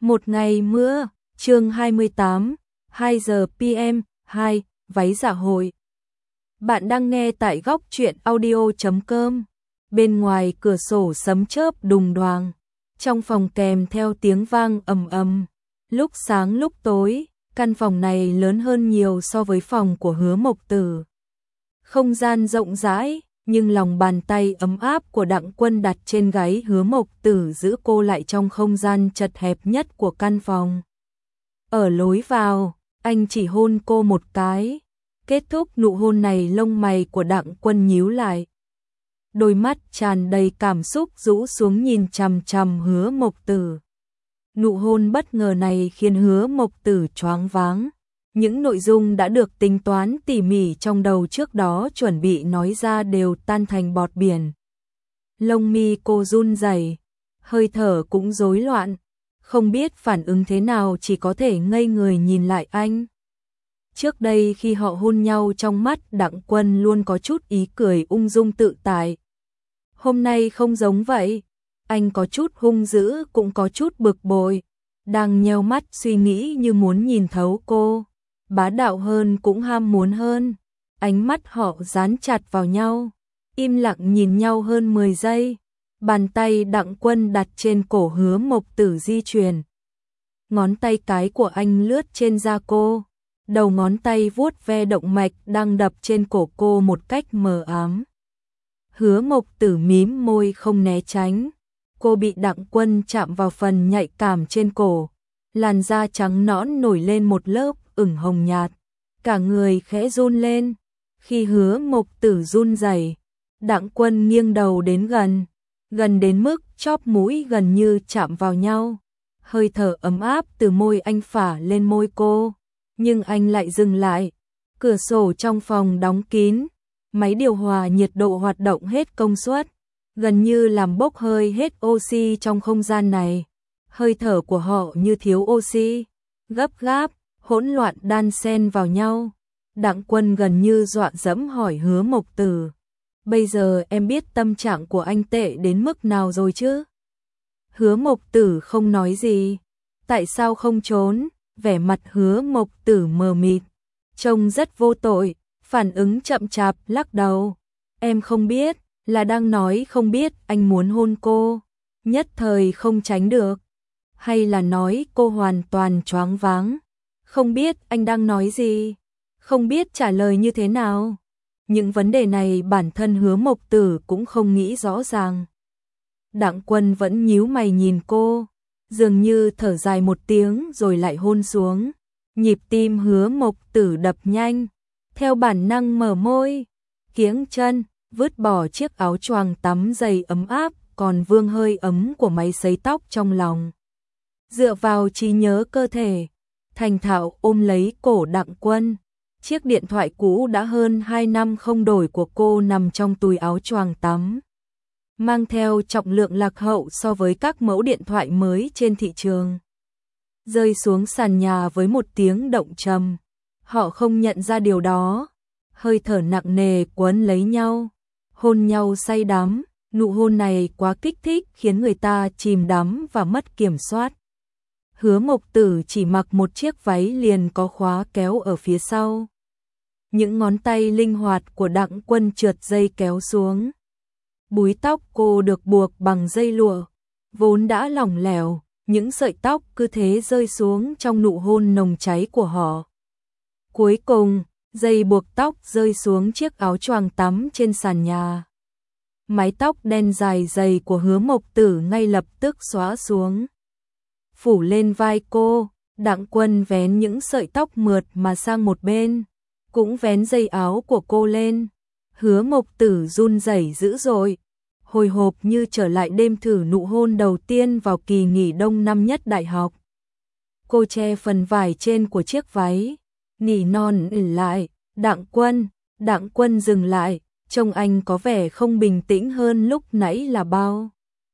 Một ngày mưa, chương 28, 2 giờ PM, 2, váy dạ hội. Bạn đang nghe tại góc truyện audio.com. Bên ngoài cửa sổ sấm chớp đùng đoàng, trong phòng kèm theo tiếng vang ầm ầm. Lúc sáng lúc tối, căn phòng này lớn hơn nhiều so với phòng của Hứa Mộc Tử. Không gian rộng rãi, nhưng lòng bàn tay ấm áp của Đặng Quân đặt trên gáy Hứa Mộc Tử giữ cô lại trong không gian chật hẹp nhất của căn phòng. Ở lối vào, anh chỉ hôn cô một cái. Kết thúc nụ hôn này, lông mày của Đặng Quân nhíu lại. Đôi mắt tràn đầy cảm xúc rũ xuống nhìn chằm chằm Hứa Mộc Tử. Nụ hôn bất ngờ này khiến Hứa Mộc Tử choáng váng. Những nội dung đã được tính toán tỉ mỉ trong đầu trước đó chuẩn bị nói ra đều tan thành bọt biển. Lông mi cô run rẩy, hơi thở cũng rối loạn, không biết phản ứng thế nào, chỉ có thể ngây người nhìn lại anh. Trước đây khi họ hôn nhau, trong mắt Đặng Quân luôn có chút ý cười ung dung tự tại. Hôm nay không giống vậy, anh có chút hung dữ cũng có chút bực bội, đang nheo mắt suy nghĩ như muốn nhìn thấu cô. Bá đạo hơn cũng ham muốn hơn. Ánh mắt họ dán chặt vào nhau, im lặng nhìn nhau hơn 10 giây. Bàn tay Đặng Quân đặt trên cổ Hứa Mộc Tử di chuyển. Ngón tay cái của anh lướt trên da cô, đầu ngón tay vuốt ve động mạch đang đập trên cổ cô một cách mờ ám. Hứa Mộc Tử mím môi không né tránh. Cô bị Đặng Quân chạm vào phần nhạy cảm trên cổ, làn da trắng nõn nổi lên một lớp ửng hồng nhạt, cả người khẽ run lên. Khi Hứa Mộc Tử run rẩy, Đặng Quân nghiêng đầu đến gần đến mức chóp mũi gần như chạm vào nhau. Hơi thở ấm áp từ môi anh phả lên môi cô, nhưng anh lại dừng lại. Cửa sổ trong phòng đóng kín, máy điều hòa nhiệt độ hoạt động hết công suất, gần như làm bốc hơi hết oxy trong không gian này. Hơi thở của họ như thiếu oxy, gấp gáp, hỗn loạn đan xen vào nhau. Đặng Quân gần như dọa dẫm hỏi Hứa Mộc Tử: "Bây giờ em biết tâm trạng của anh tệ đến mức nào rồi chứ?" Hứa Mộc Tử không nói gì. Tại sao không trốn? Vẻ mặt Hứa Mộc Tử mờ mịt, trông rất vô tội, phản ứng chậm chạp lắc đầu. "Em không biết." Là đang nói không biết anh muốn hôn cô, nhất thời không tránh được, hay là nói cô hoàn toàn choáng váng, không biết anh đang nói gì, không biết trả lời như thế nào. Những vấn đề này bản thân Hứa Mộc Tử cũng không nghĩ rõ ràng. Đặng Quân vẫn nhíu mày nhìn cô, dường như thở dài một tiếng rồi lại hôn xuống. Nhịp tim Hứa Mộc Tử đập nhanh, theo bản năng mở môi, kiếng chân, vứt bỏ chiếc áo choàng tắm dày ấm áp còn vương hơi ấm của máy sấy tóc trong lòng. Dựa vào trí nhớ cơ thể, thành thạo ôm lấy cổ Đặng Quân. Chiếc điện thoại cũ đã hơn 2 năm không đổi của cô nằm trong túi áo choàng tắm, mang theo trọng lượng lạc hậu so với các mẫu điện thoại mới trên thị trường. Rơi xuống sàn nhà với một tiếng động trầm. Họ không nhận ra điều đó. Hơi thở nặng nề quấn lấy nhau, hôn nhau say đắm. Nụ hôn này quá kích thích khiến người ta chìm đắm và mất kiểm soát. Hứa Mộc Tử chỉ mặc một chiếc váy liền có khóa kéo ở phía sau. Những ngón tay linh hoạt của Đặng Quân trượt dây kéo xuống. Búi tóc cô được buộc bằng dây lụa, vốn đã lỏng lẻo, những sợi tóc cứ thế rơi xuống trong nụ hôn nồng cháy của họ. Cuối cùng, dây buộc tóc rơi xuống chiếc áo choàng tắm trên sàn nhà. Mái tóc đen dài dày của Hứa Mộc Tử ngay lập tức xóa xuống, phủ lên vai cô. Đặng Quân vén những sợi tóc mượt mà sang một bên, cũng vén dây áo của cô lên. Hứa Mộc Tử run rẩy dữ dội, hồi hộp như trở lại đêm thử nụ hôn đầu tiên vào kỳ nghỉ đông năm nhất đại học. Cô che phần vải trên của chiếc váy, nỉ non lại: "Đặng Quân." Đặng Quân dừng lại, trông anh có vẻ không bình tĩnh hơn lúc nãy là bao.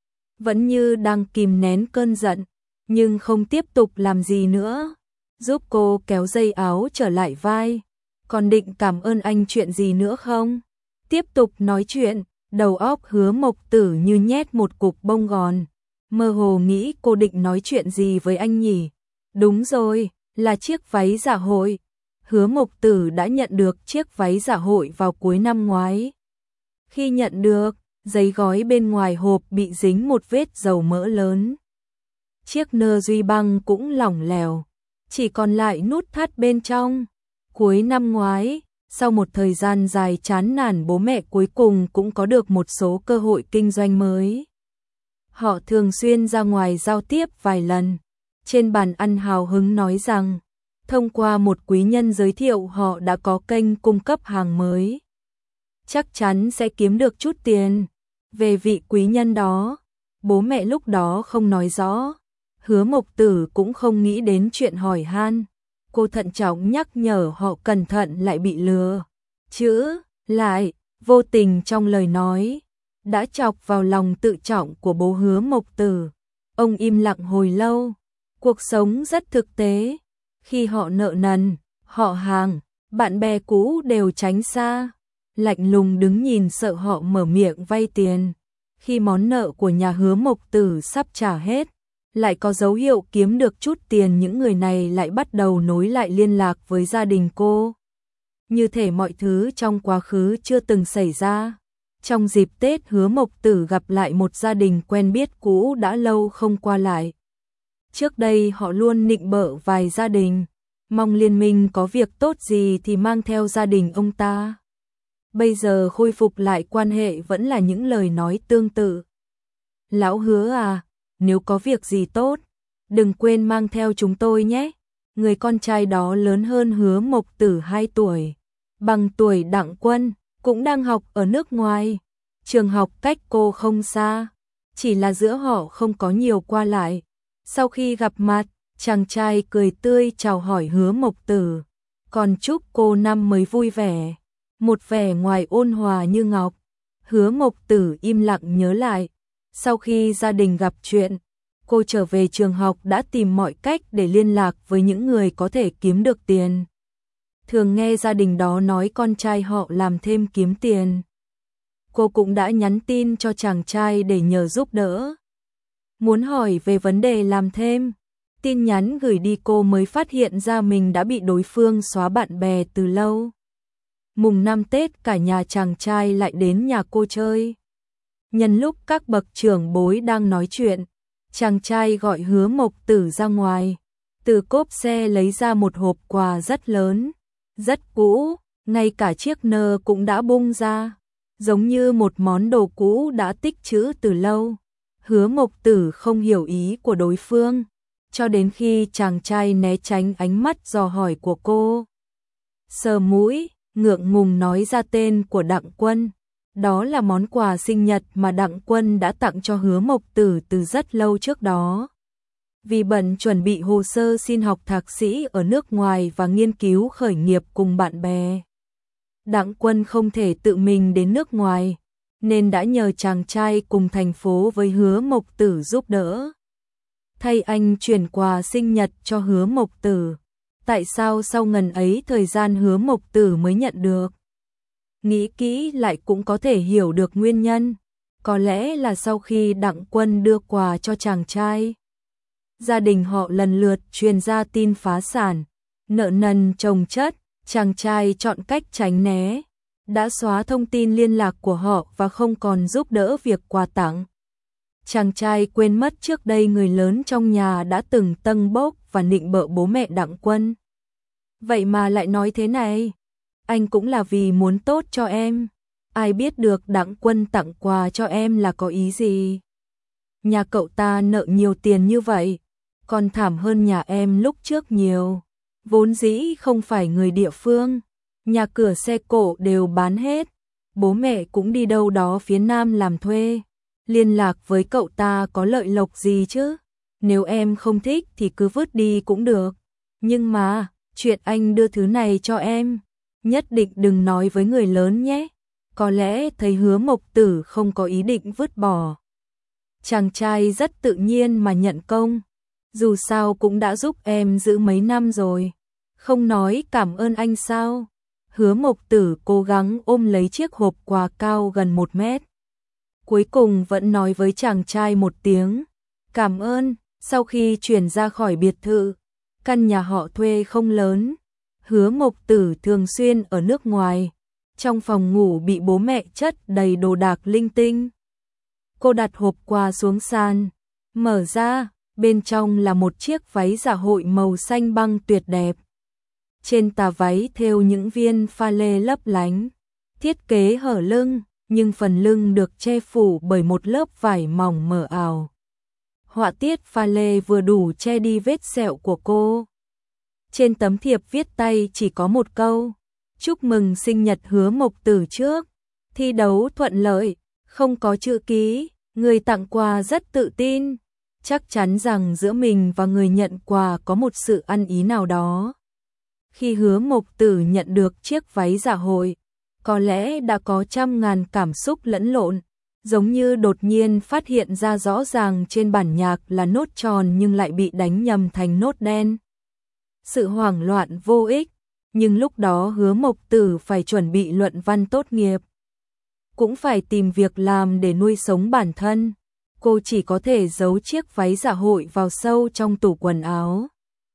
Vẫn như đang kìm nén cơn giận, nhưng không tiếp tục làm gì nữa. Giúp cô kéo dây áo trở lại vai. "Còn định cảm ơn anh chuyện gì nữa không?" Tiếp tục nói chuyện. Đầu óc Hứa Mộc Tử như nhét một cục bông gòn. mơ hồ nghĩ cô định nói chuyện gì với anh nhỉ. Đúng rồi, là chiếc váy dạ hội. Hứa Mộc Tử đã nhận được chiếc váy dạ hội vào cuối năm ngoái. Khi nhận được, giấy gói bên ngoài hộp bị dính một vết dầu mỡ lớn. Chiếc nơ duy băng cũng lỏng lẻo, chỉ còn lại nút thắt bên trong. Cuối năm ngoái, sau một thời gian dài chán nản, bố mẹ cuối cùng cũng có được một số cơ hội kinh doanh mới. Họ thường xuyên ra ngoài giao tiếp vài lần. Trên bàn ăn hào hứng nói rằng, thông qua một quý nhân giới thiệu họ đã có kênh cung cấp hàng mới. Chắc chắn sẽ kiếm được chút tiền. Về vị quý nhân đó, bố mẹ lúc đó không nói rõ. Hứa Mộc Tử cũng không nghĩ đến chuyện hỏi han. Cô thận trọng nhắc nhở họ cẩn thận lại bị lừa. Chữ, lại, vô tình trong lời nói, đã chọc vào lòng tự trọng của bố Hứa Mộc Tử. Ông im lặng hồi lâu. Cuộc sống rất thực tế. Khi họ nợ nần, họ hàng, bạn bè cũ đều tránh xa. Lạnh lùng đứng nhìn sợ họ mở miệng vay tiền. Khi món nợ của nhà Hứa Mộc Tử sắp trả hết, lại có dấu hiệu kiếm được chút tiền, những người này lại bắt đầu nối lại liên lạc với gia đình cô. Như thể mọi thứ trong quá khứ chưa từng xảy ra. Trong dịp Tết, Hứa Mộc Tử gặp lại một gia đình quen biết cũ đã lâu không qua lại. Trước đây họ luôn nịnh bợ vài gia đình, mong liên minh có việc tốt gì thì mang theo gia đình ông ta. Bây giờ khôi phục lại quan hệ vẫn là những lời nói tương tự. Lão Hứa à, nếu có việc gì tốt, đừng quên mang theo chúng tôi nhé. Người con trai đó lớn hơn Hứa Mộc Tử 2 tuổi, bằng tuổi Đặng Quân, cũng đang học ở nước ngoài. Trường học cách cô không xa, chỉ là giữa họ không có nhiều qua lại. Sau khi gặp mặt, chàng trai cười tươi chào hỏi Hứa Mộc Tử, còn chúc cô năm mới vui vẻ, một vẻ ngoài ôn hòa như ngọc. Hứa Mộc Tử im lặng nhớ lại, sau khi gia đình gặp chuyện, cô trở về trường học đã tìm mọi cách để liên lạc với những người có thể kiếm được tiền. Thường nghe gia đình đó nói con trai họ làm thêm kiếm tiền. Cô cũng đã nhắn tin cho chàng trai để nhờ giúp đỡ. Muốn hỏi về vấn đề làm thêm. Tin nhắn gửi đi cô mới phát hiện ra mình đã bị đối phương xóa bạn bè từ lâu. Mùng 5 Tết cả nhà chàng trai lại đến nhà cô chơi. Nhân lúc các bậc trưởng bối đang nói chuyện, chàng trai gọi Hứa Mộc Tử ra ngoài. Từ cốp xe lấy ra một hộp quà rất lớn, rất cũ, ngay cả chiếc nơ cũng đã bung ra, giống như một món đồ cũ đã tích trữ từ lâu. Hứa Mộc Tử không hiểu ý của đối phương, cho đến khi chàng trai né tránh ánh mắt dò hỏi của cô. Sờ mũi, ngượng ngùng nói ra tên của Đặng Quân. Đó là món quà sinh nhật mà Đặng Quân đã tặng cho Hứa Mộc Tử từ rất lâu trước đó. Vì bận chuẩn bị hồ sơ xin học thạc sĩ ở nước ngoài và nghiên cứu khởi nghiệp cùng bạn bè, Đặng Quân không thể tự mình đến nước ngoài, nên đã nhờ chàng trai cùng thành phố với Hứa Mộc Tử giúp đỡ. Thay anh chuyển quà sinh nhật cho Hứa Mộc Tử. Tại sao sau ngần ấy thời gian Hứa Mộc Tử mới nhận được? Nghĩ kỹ lại cũng có thể hiểu được nguyên nhân. Có lẽ là sau khi Đặng Quân đưa quà cho chàng trai, gia đình họ lần lượt truyền ra tin phá sản, nợ nần chồng chất, chàng trai chọn cách tránh né, đã xóa thông tin liên lạc của họ và không còn giúp đỡ việc quà tặng. Chàng trai quên mất trước đây người lớn trong nhà đã từng tâng bốc và nịnh bợ bố mẹ Đặng Quân. Vậy mà lại nói thế này, anh cũng là vì muốn tốt cho em. Ai biết được Đặng Quân tặng quà cho em là có ý gì. Nhà cậu ta nợ nhiều tiền như vậy, còn thảm hơn nhà em lúc trước nhiều. Vốn dĩ không phải người địa phương, nhà cửa xe cộ đều bán hết, bố mẹ cũng đi đâu đó phía Nam làm thuê. Liên lạc với cậu ta có lợi lộc gì chứ? Nếu em không thích thì cứ vứt đi cũng được. Nhưng mà, chuyện anh đưa thứ này cho em, nhất định đừng nói với người lớn nhé. Có lẽ thấy Hứa Mộc Tử không có ý định vứt bỏ. Chàng trai rất tự nhiên mà nhận công. Dù sao cũng đã giúp em giữ mấy năm rồi. Không nói cảm ơn anh sao? Hứa Mộc Tử cố gắng ôm lấy chiếc hộp quà cao gần 1 mét. Cuối cùng vẫn nói với chàng trai một tiếng. Cảm ơn. Sau khi chuyển ra khỏi biệt thự, căn nhà họ thuê không lớn, Hứa Mộc Tử thường xuyên ở nước ngoài. Trong phòng ngủ bị bố mẹ chất đầy đồ đạc linh tinh. Cô đặt hộp quà xuống sàn, mở ra, bên trong là một chiếc váy dạ hội màu xanh băng tuyệt đẹp. Trên tà váy thêu những viên pha lê lấp lánh, thiết kế hở lưng, nhưng phần lưng được che phủ bởi một lớp vải mỏng mờ ảo. Họa tiết pha lê vừa đủ che đi vết sẹo của cô. Trên tấm thiệp viết tay chỉ có một câu: chúc mừng sinh nhật Hứa Mộc Tử trước, thi đấu thuận lợi, không có chữ ký, người tặng quà rất tự tin, chắc chắn rằng giữa mình và người nhận quà có một sự ăn ý nào đó. Khi Hứa Mộc Tử nhận được chiếc váy dạ hội, có lẽ đã có trăm ngàn cảm xúc lẫn lộn, giống như đột nhiên phát hiện ra rõ ràng trên bản nhạc là nốt tròn nhưng lại bị đánh nhầm thành nốt đen. Sự hoảng loạn vô ích, nhưng lúc đó Hứa Mộc Tử phải chuẩn bị luận văn tốt nghiệp, cũng phải tìm việc làm để nuôi sống bản thân. Cô chỉ có thể giấu chiếc váy dạ hội vào sâu trong tủ quần áo,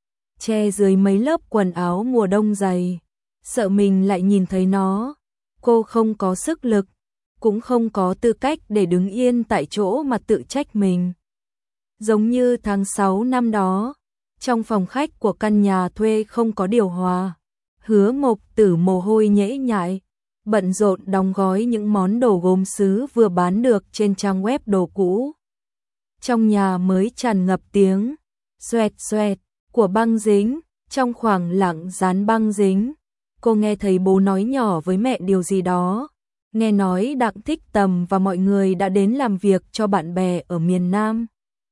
che dưới mấy lớp quần áo mùa đông dày, sợ mình lại nhìn thấy nó. Cô không có sức lực, cũng không có tư cách để đứng yên tại chỗ mà tự trách mình. Giống như tháng 6 năm đó, trong phòng khách của căn nhà thuê không có điều hòa, Hứa Mộc Tử mồ hôi nhễ nhại, bận rộn đóng gói những món đồ gốm sứ vừa bán được trên trang web đồ cũ. Trong nhà mới tràn ngập tiếng xoẹt xoẹt của băng dính. Trong khoảng lặng dán băng dính, cô nghe thấy bố nói nhỏ với mẹ điều gì đó. Nghe nói Đặng Thích Tầm và mọi người đã đến làm việc cho bạn bè ở miền Nam.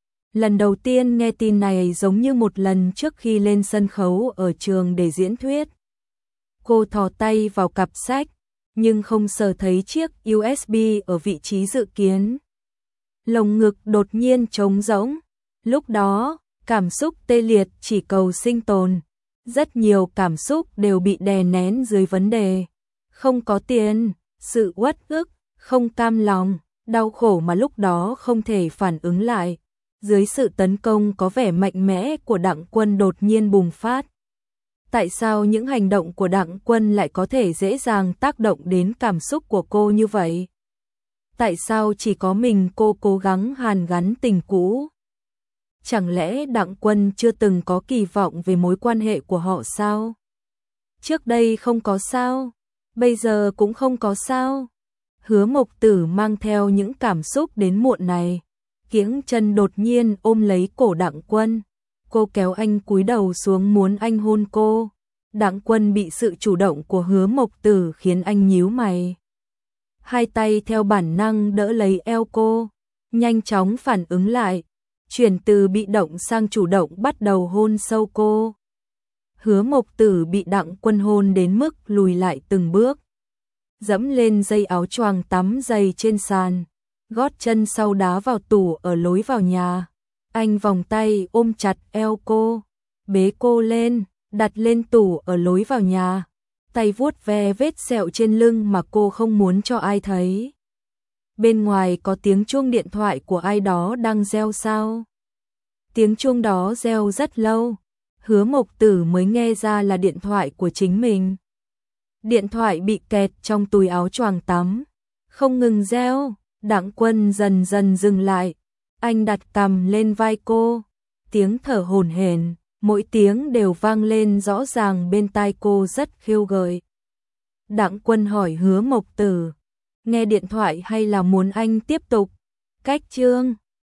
Lần đầu tiên nghe tin này giống như một lần trước khi lên sân khấu ở trường để diễn thuyết. Cô thò tay vào cặp sách, nhưng không sờ thấy chiếc USB ở vị trí dự kiến. Lồng ngực đột nhiên trống rỗng. Lúc đó, cảm xúc tê liệt chỉ cầu sinh tồn. Rất nhiều cảm xúc đều bị đè nén dưới vấn đề. Không có tiền, sự uất ức, không cam lòng, đau khổ mà lúc đó không thể phản ứng lại. Dưới sự tấn công có vẻ mạnh mẽ của Đặng Quân đột nhiên bùng phát. Tại sao những hành động của Đặng Quân lại có thể dễ dàng tác động đến cảm xúc của cô như vậy? Tại sao chỉ có mình cô cố gắng hàn gắn tình cũ? Chẳng lẽ Đặng Quân chưa từng có kỳ vọng về mối quan hệ của họ sao? Trước đây không có sao, bây giờ cũng không có sao. Hứa Mộc Tử mang theo những cảm xúc đến muộn này, kiếng chân đột nhiên ôm lấy cổ Đặng Quân. Cô kéo anh cúi đầu xuống muốn anh hôn cô. Đặng Quân bị sự chủ động của Hứa Mộc Tử khiến anh nhíu mày. Hai tay theo bản năng đỡ lấy eo cô, nhanh chóng phản ứng lại, chuyển từ bị động sang chủ động bắt đầu hôn sâu cô. Hứa Mộc Tử bị Đặng Quân hôn đến mức lùi lại từng bước, dẫm lên dây áo choàng tắm dày trên sàn, gót chân sau đá vào tủ ở lối vào nhà. Anh vòng tay ôm chặt eo cô, bế cô lên, đặt lên tủ ở lối vào nhà, tay vuốt ve vết sẹo trên lưng mà cô không muốn cho ai thấy. Bên ngoài có tiếng chuông điện thoại của ai đó đang reo sao. Tiếng chuông đó reo rất lâu, Hứa Mộc Tử mới nghe ra là điện thoại của chính mình. Điện thoại bị kẹt trong túi áo choàng tắm, không ngừng reo. Đặng Quân dần dần dừng lại, anh đặt cằm lên vai cô, tiếng thở hổn hển, mỗi tiếng đều vang lên rõ ràng bên tai cô rất khiêu gợi. Đặng Quân hỏi Hứa Mộc Tử, nghe điện thoại hay là muốn anh tiếp tục? Cách chương